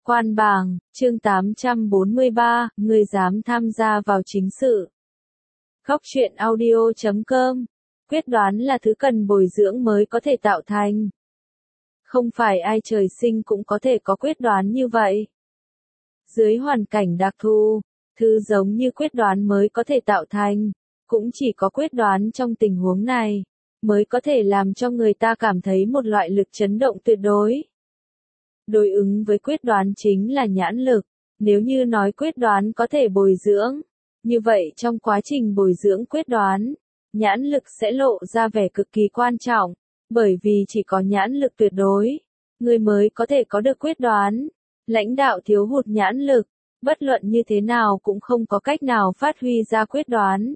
Quan bàng, chương 843, người dám tham gia vào chính sự. Góc truyện audio.com. Quyết đoán là thứ cần bồi dưỡng mới có thể tạo thành. Không phải ai trời sinh cũng có thể có quyết đoán như vậy. Dưới hoàn cảnh đặc thù, thứ giống như quyết đoán mới có thể tạo thành, cũng chỉ có quyết đoán trong tình huống này, mới có thể làm cho người ta cảm thấy một loại lực chấn động tuyệt đối. Đối ứng với quyết đoán chính là nhãn lực. Nếu như nói quyết đoán có thể bồi dưỡng, như vậy trong quá trình bồi dưỡng quyết đoán, nhãn lực sẽ lộ ra vẻ cực kỳ quan trọng, bởi vì chỉ có nhãn lực tuyệt đối, người mới có thể có được quyết đoán. Lãnh đạo thiếu hụt nhãn lực, bất luận như thế nào cũng không có cách nào phát huy ra quyết đoán.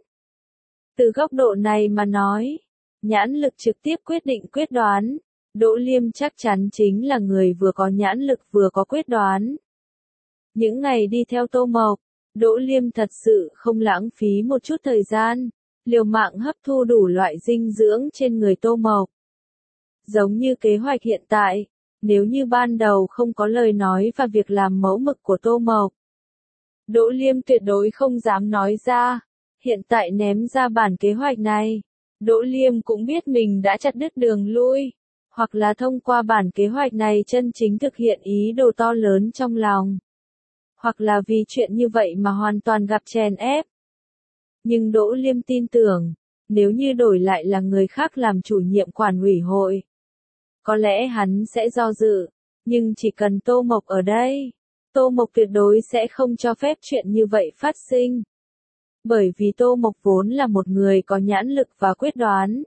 Từ góc độ này mà nói, nhãn lực trực tiếp quyết định quyết đoán. Đỗ Liêm chắc chắn chính là người vừa có nhãn lực vừa có quyết đoán. Những ngày đi theo Tô Mộc, Đỗ Liêm thật sự không lãng phí một chút thời gian, liều mạng hấp thu đủ loại dinh dưỡng trên người Tô Mộc. Giống như kế hoạch hiện tại, nếu như ban đầu không có lời nói và việc làm mẫu mực của Tô Mộc, Đỗ Liêm tuyệt đối không dám nói ra. Hiện tại ném ra bản kế hoạch này, Đỗ Liêm cũng biết mình đã chặt đứt đường lui. Hoặc là thông qua bản kế hoạch này chân chính thực hiện ý đồ to lớn trong lòng. Hoặc là vì chuyện như vậy mà hoàn toàn gặp chèn ép. Nhưng Đỗ Liêm tin tưởng, nếu như đổi lại là người khác làm chủ nhiệm quản ủy hội, có lẽ hắn sẽ do dự, nhưng chỉ cần Tô Mộc ở đây, Tô Mộc tuyệt đối sẽ không cho phép chuyện như vậy phát sinh. Bởi vì Tô Mộc vốn là một người có nhãn lực và quyết đoán.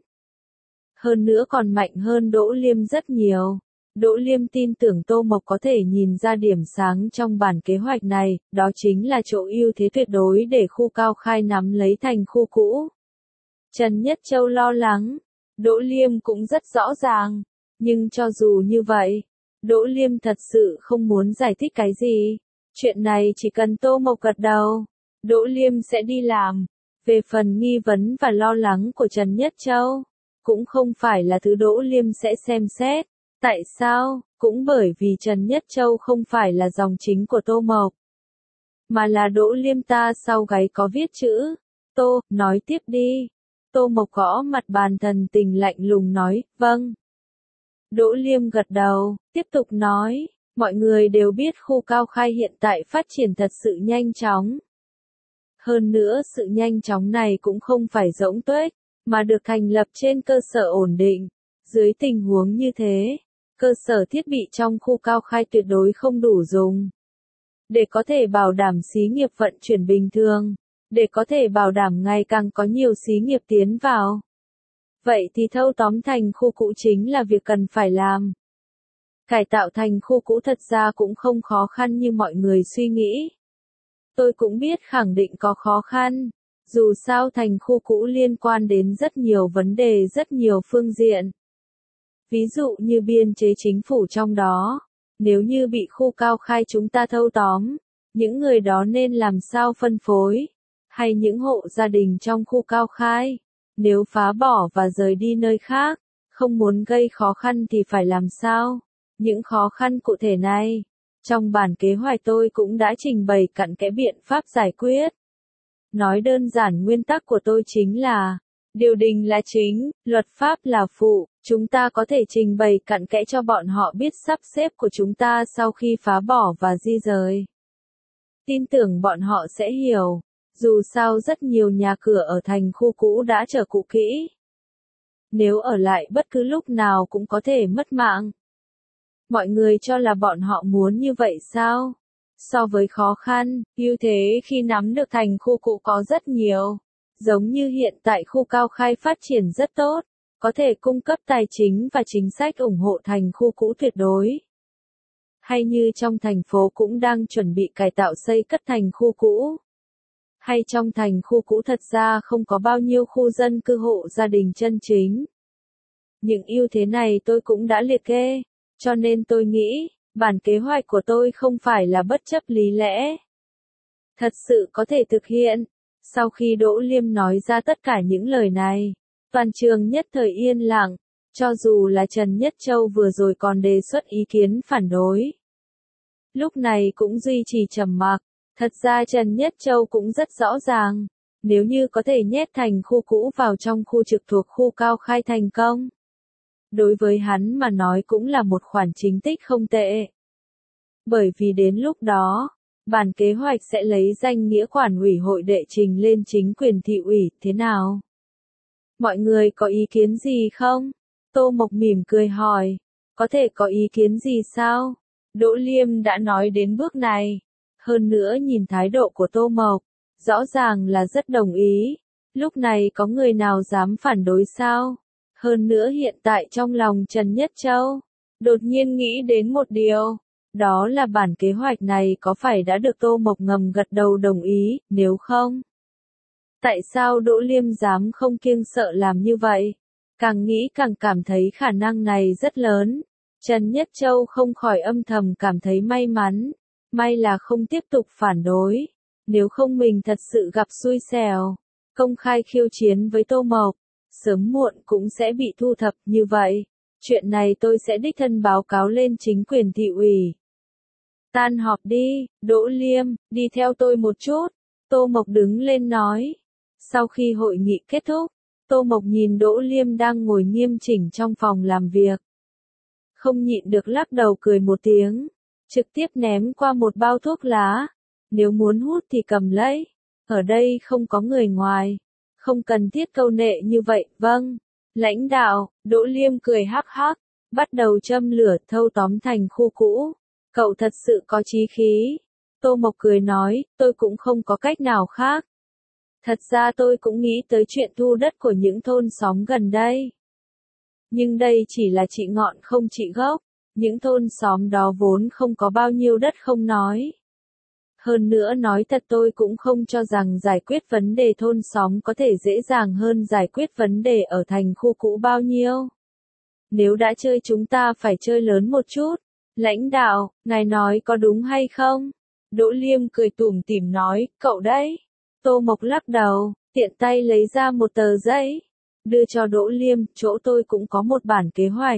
Hơn nữa còn mạnh hơn Đỗ Liêm rất nhiều. Đỗ Liêm tin tưởng Tô Mộc có thể nhìn ra điểm sáng trong bản kế hoạch này, đó chính là chỗ ưu thế tuyệt đối để khu Cao Khai nắm lấy thành khu cũ. Trần Nhất Châu lo lắng, Đỗ Liêm cũng rất rõ ràng, nhưng cho dù như vậy, Đỗ Liêm thật sự không muốn giải thích cái gì. Chuyện này chỉ cần Tô Mộc gật đầu, Đỗ Liêm sẽ đi làm. Về phần nghi vấn và lo lắng của Trần Nhất Châu, cũng không phải là thứ Đỗ Liêm sẽ xem xét. Tại sao? Cũng bởi vì Trần Nhất Châu không phải là dòng chính của Tô Mộc, mà là Đỗ Liêm ta sau gáy có viết chữ. Tô, nói tiếp đi. Tô Mộc gõ mặt bàn thần tình lạnh lùng nói, vâng. Đỗ Liêm gật đầu, tiếp tục nói, mọi người đều biết khu Cao Khai hiện tại phát triển thật sự nhanh chóng. Hơn nữa sự nhanh chóng này cũng không phải rỗng tuếch, mà được thành lập trên cơ sở ổn định. Dưới tình huống như thế, cơ sở thiết bị trong khu Cao Khai tuyệt đối không đủ dùng. Để có thể bảo đảm xí nghiệp vận chuyển bình thường, để có thể bảo đảm ngày càng có nhiều xí nghiệp tiến vào. Vậy thì thâu tóm thành khu cũ chính là việc cần phải làm. Cải tạo thành khu cũ thật ra cũng không khó khăn như mọi người suy nghĩ. Tôi cũng biết khẳng định có khó khăn. Dù sao thành khu cũ liên quan đến rất nhiều vấn đề rất nhiều phương diện. Ví dụ như biên chế chính phủ trong đó. Nếu như bị khu Cao Khai chúng ta thâu tóm, những người đó nên làm sao phân phối? Hay những hộ gia đình trong khu Cao Khai, nếu phá bỏ và rời đi nơi khác, không muốn gây khó khăn thì phải làm sao? Những khó khăn cụ thể này, trong bản kế hoạch tôi cũng đã trình bày cặn kẽ biện pháp giải quyết. Nói đơn giản nguyên tắc của tôi chính là, điều đình là chính, luật pháp là phụ, chúng ta có thể trình bày cặn kẽ cho bọn họ biết sắp xếp của chúng ta sau khi phá bỏ và di rời. Tin tưởng bọn họ sẽ hiểu, dù sao rất nhiều nhà cửa ở thành khu cũ đã trở cũ kỹ. Nếu ở lại bất cứ lúc nào cũng có thể mất mạng. Mọi người cho là bọn họ muốn như vậy sao? So với khó khăn, ưu thế khi nắm được thành khu cũ có rất nhiều. Giống như hiện tại khu Cao Khai phát triển rất tốt, có thể cung cấp tài chính và chính sách ủng hộ thành khu cũ tuyệt đối. Hay như trong thành phố cũng đang chuẩn bị cải tạo xây cất thành khu cũ. Hay trong thành khu cũ thật ra không có bao nhiêu khu dân cư hộ gia đình chân chính. Những ưu thế này tôi cũng đã liệt kê, cho nên tôi nghĩ, bản kế hoạch của tôi không phải là bất chấp lý lẽ. Thật sự có thể thực hiện. Sau khi Đỗ Liêm nói ra tất cả những lời này, toàn trường nhất thời yên lặng, cho dù là Trần Nhất Châu vừa rồi còn đề xuất ý kiến phản đối. lúc này cũng duy trì trầm mặc. Thật ra Trần Nhất Châu cũng rất rõ ràng, nếu như có thể nhét thành khu cũ vào trong khu trực thuộc khu Cao Khai thành công. Đối với hắn mà nói cũng là một khoản chính tích không tệ. Bởi vì đến lúc đó, bản kế hoạch sẽ lấy danh nghĩa quản ủy hội đệ trình lên chính quyền thị ủy, thế nào? Mọi người có ý kiến gì không? Tô Mộc mỉm cười hỏi, có thể có ý kiến gì sao? Đỗ Liêm đã nói đến bước này. Hơn nữa nhìn thái độ của Tô Mộc, rõ ràng là rất đồng ý. Lúc này có người nào dám phản đối sao? Hơn nữa hiện tại trong lòng Trần Nhất Châu, đột nhiên nghĩ đến một điều. Đó là bản kế hoạch này có phải đã được Tô Mộc ngầm gật đầu đồng ý, nếu không? Tại sao Đỗ Liêm dám không kiêng sợ làm như vậy? Càng nghĩ càng cảm thấy khả năng này rất lớn. Trần Nhất Châu không khỏi âm thầm cảm thấy may mắn. May là không tiếp tục phản đối. Nếu không mình thật sự gặp xui xẻo. Công khai khiêu chiến với Tô Mộc. Sớm muộn cũng sẽ bị thu thập như vậy. Chuyện này tôi sẽ đích thân báo cáo lên chính quyền thị ủy. Tan họp đi, Đỗ Liêm, đi theo tôi một chút. Tô Mộc đứng lên nói. Sau khi hội nghị kết thúc, Tô Mộc nhìn Đỗ Liêm đang ngồi nghiêm chỉnh trong phòng làm việc. Không nhịn được lắc đầu cười một tiếng, trực tiếp ném qua một bao thuốc lá. Nếu muốn hút thì cầm lấy, ở đây không có người ngoài, không cần thiết câu nệ như vậy, vâng. Lãnh đạo, Đỗ Liêm cười hắc hắc, bắt đầu châm lửa thâu tóm thành khu cũ. Cậu thật sự có chí khí. Tô Mộc cười nói, tôi cũng không có cách nào khác. Thật ra tôi cũng nghĩ tới chuyện thu đất của những thôn xóm gần đây. Nhưng đây chỉ là trị ngọn không trị gốc, những thôn xóm đó vốn không có bao nhiêu đất không nói. Hơn nữa nói thật tôi cũng không cho rằng giải quyết vấn đề thôn xóm có thể dễ dàng hơn giải quyết vấn đề ở thành khu cũ bao nhiêu. Nếu đã chơi chúng ta phải chơi lớn một chút. Lãnh đạo, ngài nói có đúng hay không? Đỗ Liêm cười tủm tỉm nói, cậu đấy. Tô Mộc lắc đầu, tiện tay lấy ra một tờ giấy. Đưa cho Đỗ Liêm, chỗ tôi cũng có một bản kế hoạch.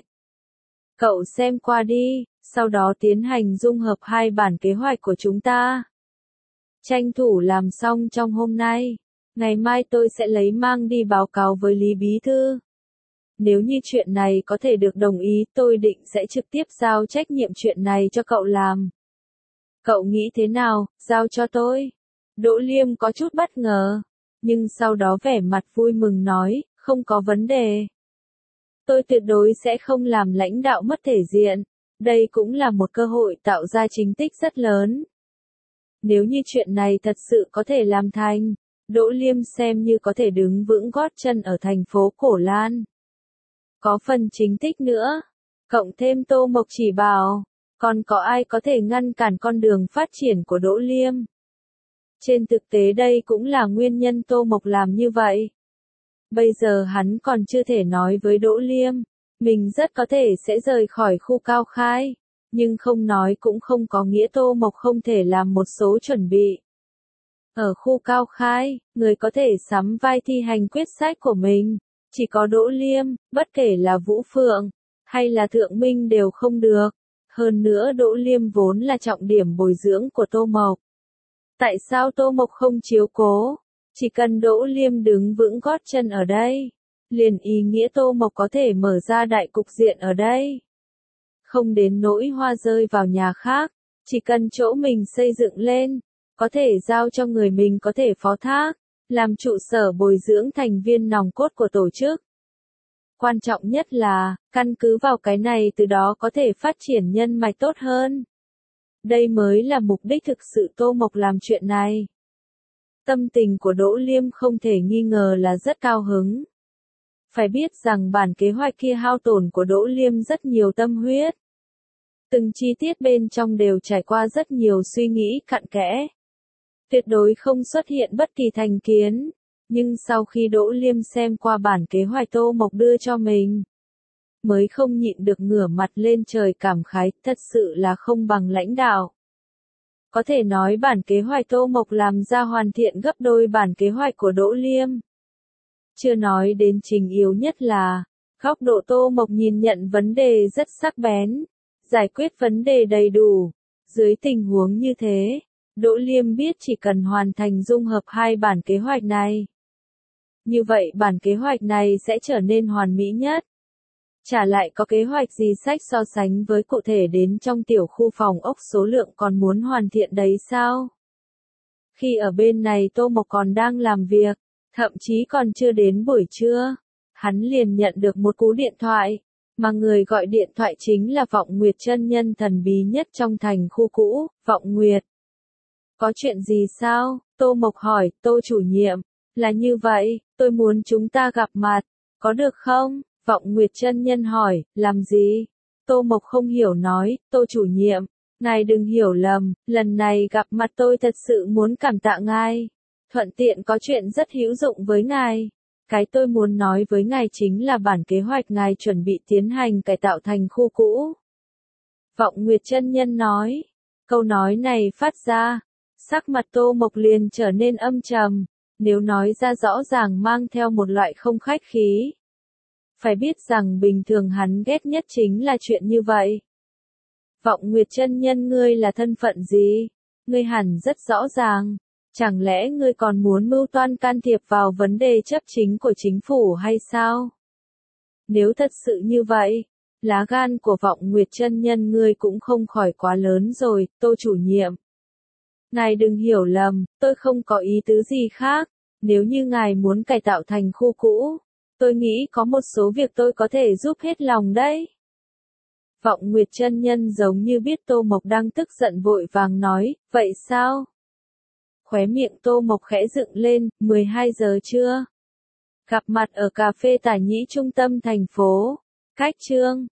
Cậu xem qua đi, sau đó tiến hành dung hợp hai bản kế hoạch của chúng ta. Tranh thủ làm xong trong hôm nay. Ngày mai tôi sẽ lấy mang đi báo cáo với Lý Bí Thư. Nếu như chuyện này có thể được đồng ý, tôi định sẽ trực tiếp giao trách nhiệm chuyện này cho cậu làm. Cậu nghĩ thế nào, giao cho tôi? Đỗ Liêm có chút bất ngờ, nhưng sau đó vẻ mặt vui mừng nói, không có vấn đề. Tôi tuyệt đối sẽ không làm lãnh đạo mất thể diện, đây cũng là một cơ hội tạo ra chính tích rất lớn. Nếu như chuyện này thật sự có thể làm thành, Đỗ Liêm xem như có thể đứng vững gót chân ở thành phố Cổ Lan. Có phần chính tích nữa, cộng thêm Tô Mộc chỉ bảo, còn có ai có thể ngăn cản con đường phát triển của Đỗ Liêm. Trên thực tế đây cũng là nguyên nhân Tô Mộc làm như vậy. Bây giờ hắn còn chưa thể nói với Đỗ Liêm, mình rất có thể sẽ rời khỏi khu Cao Khai, nhưng không nói cũng không có nghĩa Tô Mộc không thể làm một số chuẩn bị. Ở khu Cao Khai, người có thể sắm vai thi hành quyết sách của mình. Chỉ có Đỗ Liêm, bất kể là Vũ Phượng, hay là Thượng Minh đều không được. Hơn nữa Đỗ Liêm vốn là trọng điểm bồi dưỡng của Tô Mộc. Tại sao Tô Mộc không chiếu cố? Chỉ cần Đỗ Liêm đứng vững gót chân ở đây, liền ý nghĩa Tô Mộc có thể mở ra đại cục diện ở đây. Không đến nỗi hoa rơi vào nhà khác, chỉ cần chỗ mình xây dựng lên, có thể giao cho người mình có thể phó thác. Làm trụ sở bồi dưỡng thành viên nòng cốt của tổ chức. Quan trọng nhất là, căn cứ vào cái này từ đó có thể phát triển nhân mạch tốt hơn. Đây mới là mục đích thực sự Tô Mộc làm chuyện này. Tâm tình của Đỗ Liêm không thể nghi ngờ là rất cao hứng. Phải biết rằng bản kế hoạch kia hao tổn của Đỗ Liêm rất nhiều tâm huyết. Từng chi tiết bên trong đều trải qua rất nhiều suy nghĩ cặn kẽ. Tuyệt đối không xuất hiện bất kỳ thành kiến, nhưng sau khi Đỗ Liêm xem qua bản kế hoạch Tô Mộc đưa cho mình, mới không nhịn được ngửa mặt lên trời cảm khái, thật sự là không bằng lãnh đạo. Có thể nói bản kế hoạch Tô Mộc làm ra hoàn thiện gấp đôi bản kế hoạch của Đỗ Liêm. Chưa nói đến trình yếu nhất là, góc độ Tô Mộc nhìn nhận vấn đề rất sắc bén, giải quyết vấn đề đầy đủ, Dưới tình huống như thế, Đỗ Liêm biết chỉ cần hoàn thành dung hợp hai bản kế hoạch này. Như vậy bản kế hoạch này sẽ trở nên hoàn mỹ nhất. Trả lại có kế hoạch gì sách so sánh với cụ thể đến trong tiểu khu phòng ốc số lượng còn muốn hoàn thiện đấy sao? Khi ở bên này Tô Mộc còn đang làm việc, thậm chí còn chưa đến buổi trưa, hắn liền nhận được một cú điện thoại, mà người gọi điện thoại chính là Vọng Nguyệt chân nhân thần bí nhất trong thành khu cũ, Vọng Nguyệt. Có chuyện gì sao? Tô Mộc hỏi, Tô chủ nhiệm, là như vậy, tôi muốn chúng ta gặp mặt, có được không? Vọng Nguyệt chân nhân hỏi, làm gì? Tô Mộc không hiểu nói, Tô chủ nhiệm, ngài đừng hiểu lầm, lần này gặp mặt tôi thật sự muốn cảm tạ ngài. Thuận tiện có chuyện rất hữu dụng với ngài. Cái tôi muốn nói với ngài chính là bản kế hoạch ngài chuẩn bị tiến hành cải tạo thành khu cũ. Vọng Nguyệt chân nhân nói, câu nói này phát ra, sắc mặt Tô Mộc liền trở nên âm trầm, nếu nói ra rõ ràng mang theo một loại không khách khí. Phải biết rằng bình thường hắn ghét nhất chính là chuyện như vậy. Vọng Nguyệt chân nhân ngươi là thân phận gì? Ngươi hẳn rất rõ ràng. Chẳng lẽ ngươi còn muốn mưu toan can thiệp vào vấn đề chấp chính của chính phủ hay sao? Nếu thật sự như vậy, lá gan của Vọng Nguyệt chân nhân ngươi cũng không khỏi quá lớn rồi, Tô chủ nhiệm. Ngài đừng hiểu lầm, tôi không có ý tứ gì khác. Nếu như ngài muốn cải tạo thành khu cũ, tôi nghĩ có một số việc tôi có thể giúp hết lòng đấy. Vọng Nguyệt chân nhân giống như biết Tô Mộc đang tức giận vội vàng nói, vậy sao? Khóe miệng Tô Mộc khẽ dựng lên, 12 giờ trưa. Gặp mặt ở cà phê Tả Nhĩ trung tâm thành phố. Cách chương